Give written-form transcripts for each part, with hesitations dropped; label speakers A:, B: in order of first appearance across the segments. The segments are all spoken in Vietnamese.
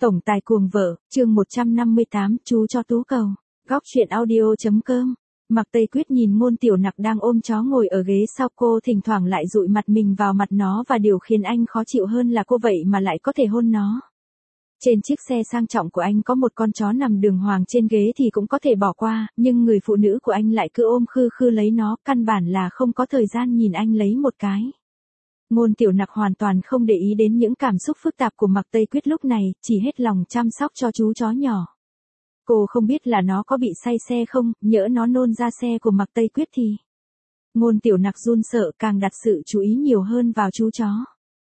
A: Tổng tài cuồng vợ, chương 158, chú cho tú cầu. Góc truyện audio.com. Mạc Tây Quyết nhìn Ngôn Tiểu Nặc đang ôm chó ngồi ở ghế sau cô, thỉnh thoảng lại dụi mặt mình vào mặt nó, và điều khiến anh khó chịu hơn là cô vậy mà lại có thể hôn nó. Trên chiếc xe sang trọng của anh có một con chó nằm đường hoàng trên ghế thì cũng có thể bỏ qua, nhưng người phụ nữ của anh lại cứ ôm khư khư lấy nó, căn bản là không có thời gian nhìn anh lấy một cái. Ngôn Tiểu Nặc hoàn toàn không để ý đến những cảm xúc phức tạp của Mạc Tây Quyết lúc này, chỉ hết lòng chăm sóc cho chú chó nhỏ. Cô không biết là nó có bị say xe không, nhỡ nó nôn ra xe của Mạc Tây Quyết thì. Ngôn Tiểu Nặc run sợ, càng đặt sự chú ý nhiều hơn vào chú chó.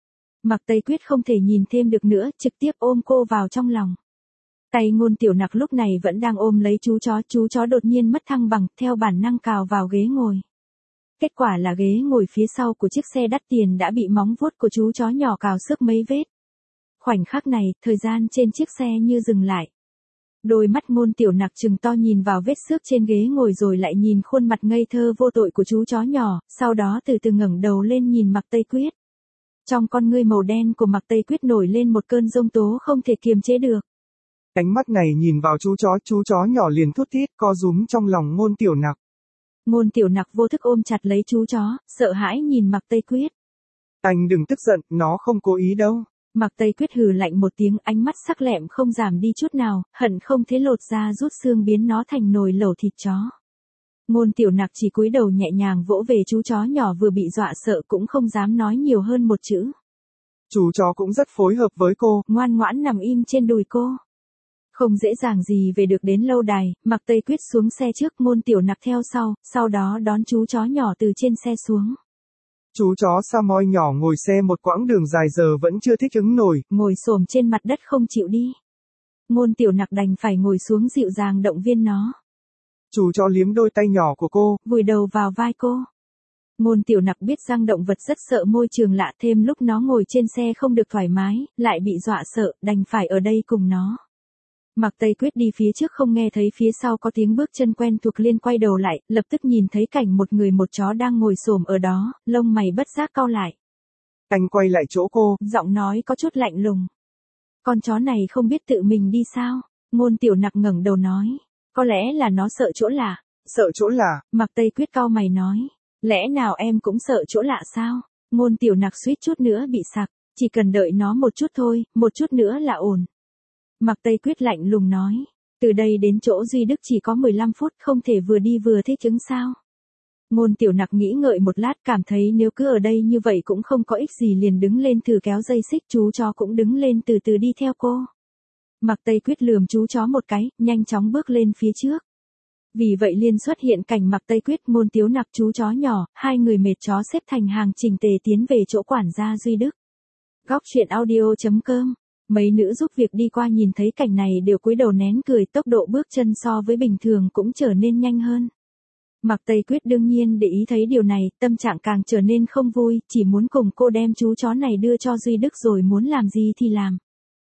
A: Mạc Tây Quyết không thể nhìn thêm được nữa, trực tiếp ôm cô vào trong lòng. Tay Ngôn Tiểu Nặc lúc này vẫn đang ôm lấy chú chó đột nhiên mất thăng bằng, theo bản năng cào vào ghế ngồi. Kết quả là ghế ngồi phía sau của chiếc xe đắt tiền đã bị móng vuốt của chú chó nhỏ cào xước mấy vết. Khoảnh khắc này, thời gian trên chiếc xe như dừng lại. Đôi mắt Ngôn Tiểu Nặc trừng to nhìn vào vết xước trên ghế ngồi rồi lại nhìn khuôn mặt ngây thơ vô tội của chú chó nhỏ, sau đó từ từ ngẩng đầu lên nhìn Mạc Tây Quyết. Trong con ngươi màu đen của Mạc Tây Quyết nổi lên một cơn giông tố không thể kiềm chế được.
B: Ánh mắt này nhìn vào chú chó nhỏ liền thút thít co rúm trong lòng Ngôn Tiểu Nặc.
A: Ngôn Tiểu Nặc vô thức ôm chặt lấy chú chó, sợ hãi nhìn Mạc Tây Quyết.
B: Anh đừng tức giận, nó không cố ý đâu.
A: Mạc Tây Quyết hừ lạnh một tiếng, ánh mắt sắc lẹm không giảm đi chút nào, hận không thế lột ra rút xương biến nó thành nồi lẩu thịt chó. Ngôn Tiểu Nặc chỉ cúi đầu nhẹ nhàng vỗ về chú chó nhỏ vừa bị dọa sợ, cũng không dám nói nhiều hơn một chữ.
B: Chú chó cũng rất phối hợp với cô,
A: ngoan ngoãn nằm im trên đùi cô. Không dễ dàng gì về được đến lâu đài, Mạc Tây Quyết xuống xe trước, Ngôn Tiểu Nặc theo sau đó đón chú chó nhỏ từ trên xe xuống.
B: Chú chó Samoy nhỏ ngồi xe một quãng đường dài giờ vẫn chưa thích ứng nổi,
A: ngồi xổm trên mặt đất không chịu đi. Ngôn Tiểu Nặc đành phải ngồi xuống dịu dàng động viên nó.
B: Chú chó liếm đôi tay nhỏ của cô,
A: vùi đầu vào vai cô. Ngôn Tiểu Nặc biết rằng động vật rất sợ môi trường lạ, thêm lúc nó ngồi trên xe không được thoải mái, lại bị dọa sợ, đành phải ở đây cùng nó. Mạc Tây Quyết đi phía trước không nghe thấy phía sau có tiếng bước chân quen thuộc, liền quay đầu lại, lập tức nhìn thấy cảnh một người một chó đang ngồi xổm ở đó, lông mày bất giác cau lại.
B: Anh quay lại chỗ cô,
A: giọng nói có chút lạnh lùng. Con chó này không biết tự mình đi sao? Ngôn Tiểu Nặc ngẩng đầu nói. Có lẽ là nó sợ chỗ lạ.
B: Sợ chỗ lạ?
A: Mạc Tây Quyết cau mày nói. Lẽ nào em cũng sợ chỗ lạ sao? Ngôn Tiểu Nặc suýt chút nữa bị sặc. Chỉ cần đợi nó một chút thôi, một chút nữa là ổn. Mạc Tây Quyết lạnh lùng nói. Từ đây đến chỗ Duy Đức chỉ có 15 phút, không thể vừa đi vừa thích ứng sao? Ngôn Tiểu Nặc nghĩ ngợi một lát, cảm thấy nếu cứ ở đây như vậy cũng không có ích gì, liền đứng lên thử kéo dây xích, chú chó cũng đứng lên từ từ đi theo cô. Mạc Tây Quyết lườm chú chó một cái, nhanh chóng bước lên phía trước. Vì vậy liền xuất hiện cảnh Mạc Tây Quyết, Ngôn Tiểu Nặc, chú chó nhỏ, hai người mệt chó xếp thành hàng chỉnh tề tiến về chỗ quản gia Duy Đức. Góc truyện audio.com. Mấy nữ giúp việc đi qua nhìn thấy cảnh này đều cúi đầu nén cười, tốc độ bước chân so với bình thường cũng trở nên nhanh hơn. Mạc Tây Quyết đương nhiên để ý thấy điều này, tâm trạng càng trở nên không vui, chỉ muốn cùng cô đem chú chó này đưa cho Duy Đức rồi muốn làm gì thì làm.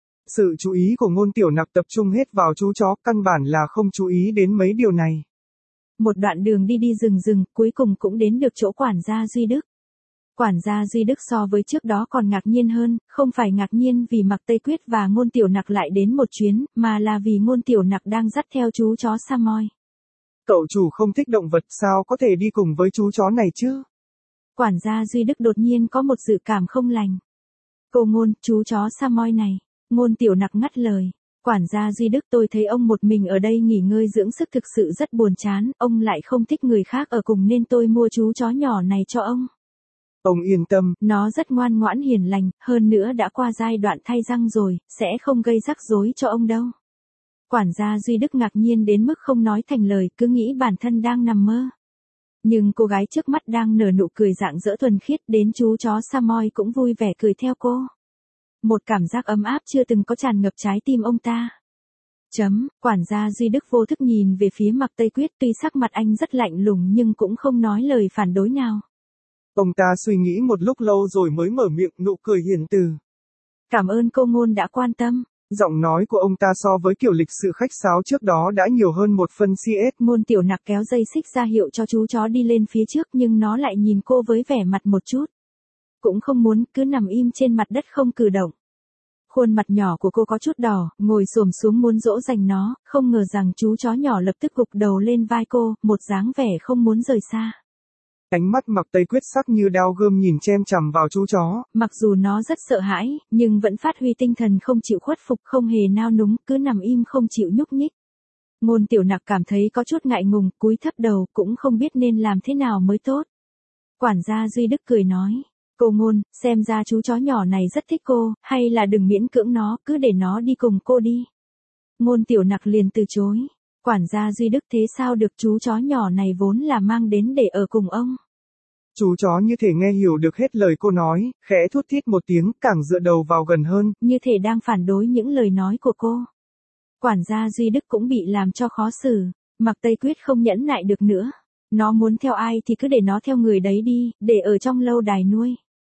B: Sự chú ý của Ngôn Tiểu Nặc tập trung hết vào chú chó, căn bản là không chú ý đến mấy điều này.
A: Một đoạn đường đi rừng, cuối cùng cũng đến được chỗ quản gia Duy Đức. Quản gia Duy Đức so với trước đó còn ngạc nhiên hơn, không phải ngạc nhiên vì Mạc Tây Quyết và Ngôn Tiểu Nặc lại đến một chuyến, mà là vì Ngôn Tiểu Nặc đang dắt theo chú chó Samoy.
B: Cậu chủ không thích động vật, sao có thể đi cùng với chú chó này chứ?
A: Quản gia Duy Đức đột nhiên có một dự cảm không lành. Cô Ngôn, chú chó Samoy này. Ngôn Tiểu Nặc ngắt lời. Quản gia Duy Đức, tôi thấy ông một mình ở đây nghỉ ngơi dưỡng sức thực sự rất buồn chán, ông lại không thích người khác ở cùng nên tôi mua chú chó nhỏ này cho ông.
B: Ông yên tâm,
A: nó rất ngoan ngoãn hiền lành, hơn nữa đã qua giai đoạn thay răng rồi, sẽ không gây rắc rối cho ông đâu. Quản gia Duy Đức ngạc nhiên đến mức không nói thành lời, cứ nghĩ bản thân đang nằm mơ. Nhưng cô gái trước mắt đang nở nụ cười rạng rỡ thuần khiết, đến chú chó Samoy cũng vui vẻ cười theo cô. Một cảm giác ấm áp chưa từng có tràn ngập trái tim ông ta. Quản gia Duy Đức vô thức nhìn về phía Mạc Tây Quyết, tuy sắc mặt anh rất lạnh lùng nhưng cũng không nói lời phản đối nào.
B: Ông ta suy nghĩ một lúc lâu rồi mới mở miệng, nụ cười hiền từ.
A: Cảm ơn cô Ngôn đã quan tâm.
B: Giọng nói của ông ta so với kiểu lịch sự khách sáo trước đó đã nhiều hơn một phân CS.
A: Ngôn Tiểu Nặc kéo dây xích ra hiệu cho chú chó đi lên phía trước, nhưng nó lại nhìn cô với vẻ mặt một chút cũng không muốn, cứ nằm im trên mặt đất không cử động. Khuôn mặt nhỏ của cô có chút đỏ, ngồi xổm xuống muốn dỗ dành nó, không ngờ rằng chú chó nhỏ lập tức gục đầu lên vai cô, một dáng vẻ không muốn rời xa.
B: Ánh mắt Mạc Tây Quyết sắc như đao gươm nhìn chem chằm vào chú chó.
A: Mặc dù nó rất sợ hãi, nhưng vẫn phát huy tinh thần không chịu khuất phục, không hề nao núng, cứ nằm im không chịu nhúc nhích. Ngôn Tiểu Nặc cảm thấy có chút ngại ngùng, cúi thấp đầu, cũng không biết nên làm thế nào mới tốt. Quản gia Duy Đức cười nói, cô Ngôn, xem ra chú chó nhỏ này rất thích cô, hay là đừng miễn cưỡng nó, cứ để nó đi cùng cô đi. Ngôn Tiểu Nặc liền từ chối. Quản gia Duy Đức thế sao được, chú chó nhỏ này vốn là mang đến để ở cùng ông.
B: Chú chó như thể nghe hiểu được hết lời cô nói, khẽ thút thít một tiếng, càng dựa đầu vào gần hơn.
A: Như thể đang phản đối những lời nói của cô. Quản gia Duy Đức cũng bị làm cho khó xử. Mạc Tây Quyết không nhẫn nại được nữa. Nó muốn theo ai thì cứ để nó theo người đấy đi, để ở trong lâu đài nuôi.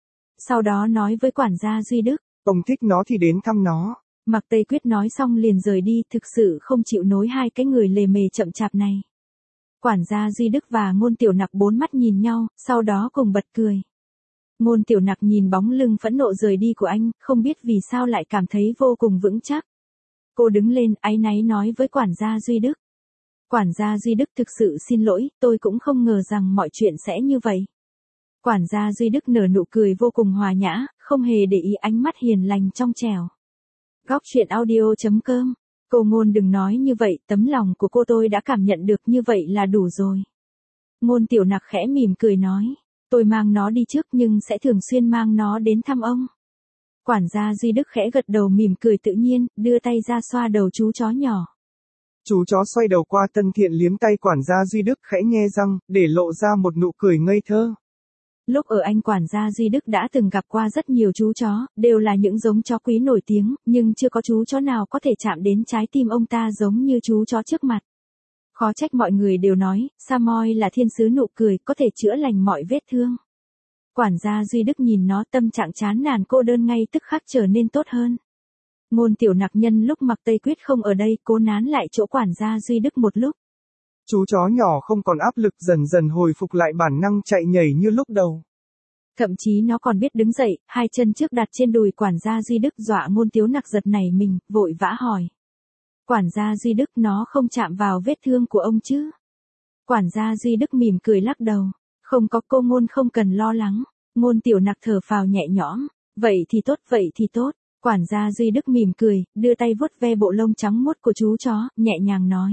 A: Sau đó nói với quản gia Duy Đức.
B: Ông thích nó thì đến thăm nó.
A: Mạc Tây Quyết nói xong liền rời đi, thực sự không chịu nối hai cái người lề mề chậm chạp này. Quản gia Duy Đức và Ngôn Tiểu Nặc bốn mắt nhìn nhau, sau đó cùng bật cười. Ngôn Tiểu Nặc nhìn bóng lưng phẫn nộ rời đi của anh, không biết vì sao lại cảm thấy vô cùng vững chắc. Cô đứng lên, áy náy nói với quản gia Duy Đức. Quản gia Duy Đức, thực sự xin lỗi, tôi cũng không ngờ rằng mọi chuyện sẽ như vậy. Quản gia Duy Đức nở nụ cười vô cùng hòa nhã, không hề để ý ánh mắt hiền lành trong trẻo. Góc truyện audio.com. Cô Ngôn đừng nói như vậy, tấm lòng của cô tôi đã cảm nhận được, như vậy là đủ rồi. Ngôn Tiểu Nặc khẽ mỉm cười nói, tôi mang nó đi trước nhưng sẽ thường xuyên mang nó đến thăm ông. Quản gia Duy Đức khẽ gật đầu mỉm cười tự nhiên, đưa tay ra xoa đầu chú chó nhỏ.
B: Chú chó xoay đầu qua thân thiện liếm tay quản gia Duy Đức khẽ nhe răng, để lộ ra một nụ cười ngây thơ.
A: Lúc ở Anh, quản gia Duy Đức đã từng gặp qua rất nhiều chú chó, đều là những giống chó quý nổi tiếng, nhưng chưa có chú chó nào có thể chạm đến trái tim ông ta giống như chú chó trước mặt. Khó trách mọi người đều nói, Samoy là thiên sứ nụ cười, có thể chữa lành mọi vết thương. Quản gia Duy Đức nhìn nó, tâm trạng chán nản cô đơn ngay tức khắc trở nên tốt hơn. Ngôn Tiểu Nặc nhân lúc Mạc Tây Quyết không ở đây, cố nán lại chỗ quản gia Duy Đức một lúc.
B: Chú chó nhỏ không còn áp lực, dần dần hồi phục lại bản năng chạy nhảy như lúc đầu.
A: Thậm chí nó còn biết đứng dậy, hai chân trước đặt trên đùi quản gia Duy Đức, dọa Ngôn Tiểu Nặc giật nảy mình, vội vã hỏi. Quản gia Duy Đức, nó không chạm vào vết thương của ông chứ? Quản gia Duy Đức mỉm cười lắc đầu. Không có, cô Ngôn không cần lo lắng. Ngôn Tiểu Nặc thở phào nhẹ nhõm. Vậy thì tốt, vậy thì tốt. Quản gia Duy Đức mỉm cười, đưa tay vuốt ve bộ lông trắng muốt của chú chó, nhẹ nhàng nói.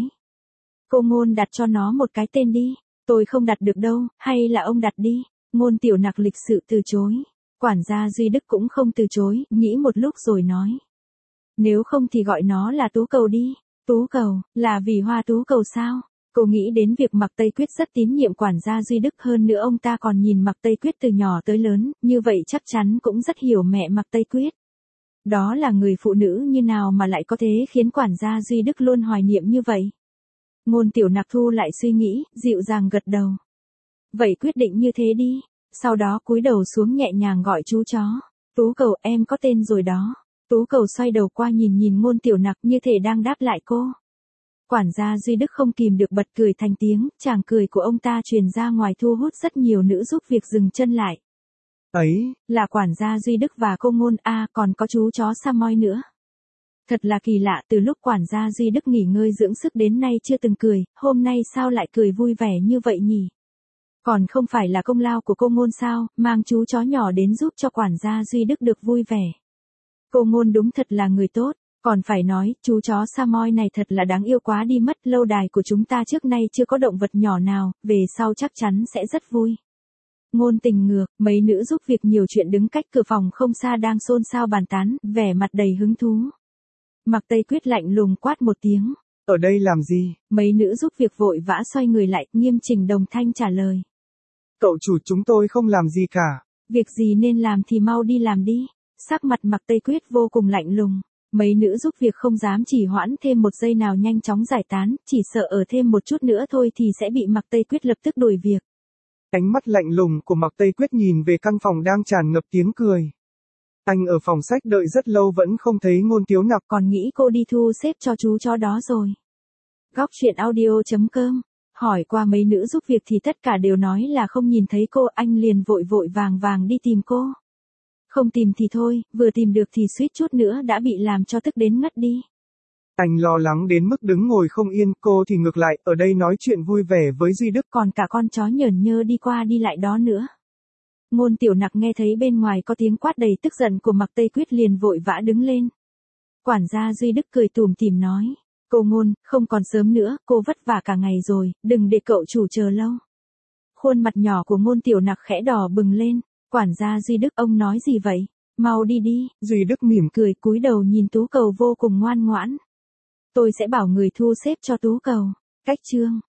A: Cô Ngôn đặt cho nó một cái tên đi. Tôi không đặt được đâu, hay là ông đặt đi. Ngôn Tiểu Nặc lịch sự từ chối. Quản gia Duy Đức cũng không từ chối, nghĩ một lúc rồi nói. Nếu không thì gọi nó là Tú Cầu đi. Tú Cầu, là vì hoa tú cầu sao? Cô nghĩ đến việc Mạc Tây Quyết rất tín nhiệm quản gia Duy Đức, hơn nữa ông ta còn nhìn Mạc Tây Quyết từ nhỏ tới lớn, như vậy chắc chắn cũng rất hiểu mẹ Mạc Tây Quyết. Đó là người phụ nữ như nào mà lại có thế khiến quản gia Duy Đức luôn hoài niệm như vậy. Ngôn Tiểu Nặc thu lại suy nghĩ, dịu dàng gật đầu. Vậy quyết định như thế đi. Sau đó cúi đầu xuống nhẹ nhàng gọi chú chó. Tú Cầu, em có tên rồi đó. Tú Cầu xoay đầu qua nhìn Ngôn Tiểu Nặc như thể đang đáp lại cô. Quản gia Duy Đức không kìm được bật cười thành tiếng, chàng cười của ông ta truyền ra ngoài thu hút rất nhiều nữ giúp việc dừng chân lại.
B: Ấy,
A: là quản gia Duy Đức và cô Ngôn, còn có chú chó Samoy nữa. Thật là kỳ lạ, từ lúc quản gia Duy Đức nghỉ ngơi dưỡng sức đến nay chưa từng cười, hôm nay sao lại cười vui vẻ như vậy nhỉ? Còn không phải là công lao của cô Ngôn sao, mang chú chó nhỏ đến giúp cho quản gia Duy Đức được vui vẻ. Cô Ngôn đúng thật là người tốt. Còn phải nói, chú chó Samoy này thật là đáng yêu quá đi mất, lâu đài của chúng ta trước nay chưa có động vật nhỏ nào, về sau chắc chắn sẽ rất vui. Ngôn Tình ngược, mấy nữ giúp việc nhiều chuyện đứng cách cửa phòng không xa đang xôn xao bàn tán, vẻ mặt đầy hứng thú. Mạc Tây Quyết lạnh lùng quát một tiếng.
B: Ở đây làm gì?
A: Mấy nữ giúp việc vội vã xoay người lại, nghiêm chỉnh đồng thanh trả lời.
B: Cậu chủ, chúng tôi không làm gì cả.
A: Việc gì nên làm thì mau đi làm đi. Sắc mặt Mạc Tây Quyết vô cùng lạnh lùng. Mấy nữ giúp việc không dám chỉ hoãn thêm một giây nào, nhanh chóng giải tán, chỉ sợ ở thêm một chút nữa thôi thì sẽ bị Mạc Tây Quyết lập tức đuổi việc.
B: Ánh mắt lạnh lùng của Mạc Tây Quyết nhìn về căn phòng đang tràn ngập tiếng cười. Anh ở phòng sách đợi rất lâu vẫn không thấy Ngôn Tiếu Nặc,
A: còn nghĩ cô đi thu xếp cho chú chó đó rồi. Góc truyện audio.com. Hỏi qua mấy nữ giúp việc thì tất cả đều nói là không nhìn thấy cô, anh liền vội vàng đi tìm cô. Không tìm thì thôi, vừa tìm được thì suýt chút nữa đã bị làm cho tức đến ngất đi.
B: Anh lo lắng đến mức đứng ngồi không yên, cô thì ngược lại, ở đây nói chuyện vui vẻ với Duy Đức.
A: Còn cả con chó nhởn nhơ đi qua đi lại đó nữa. Ngôn Tiểu Nặc nghe thấy bên ngoài có tiếng quát đầy tức giận của Mạc Tây Quyết liền vội vã đứng lên. Quản gia Duy Đức cười tủm tỉm nói. Cô Ngôn, không còn sớm nữa, cô vất vả cả ngày rồi, đừng để cậu chủ chờ lâu. Khuôn mặt nhỏ của Ngôn Tiểu Nặc khẽ đỏ bừng lên. Quản gia Duy Đức, ông nói gì vậy? Mau đi đi.
B: Duy Đức mỉm
A: Cười cúi đầu nhìn Tú Cầu vô cùng ngoan ngoãn. Tôi sẽ bảo người thu xếp cho Tú Cầu. Cách chương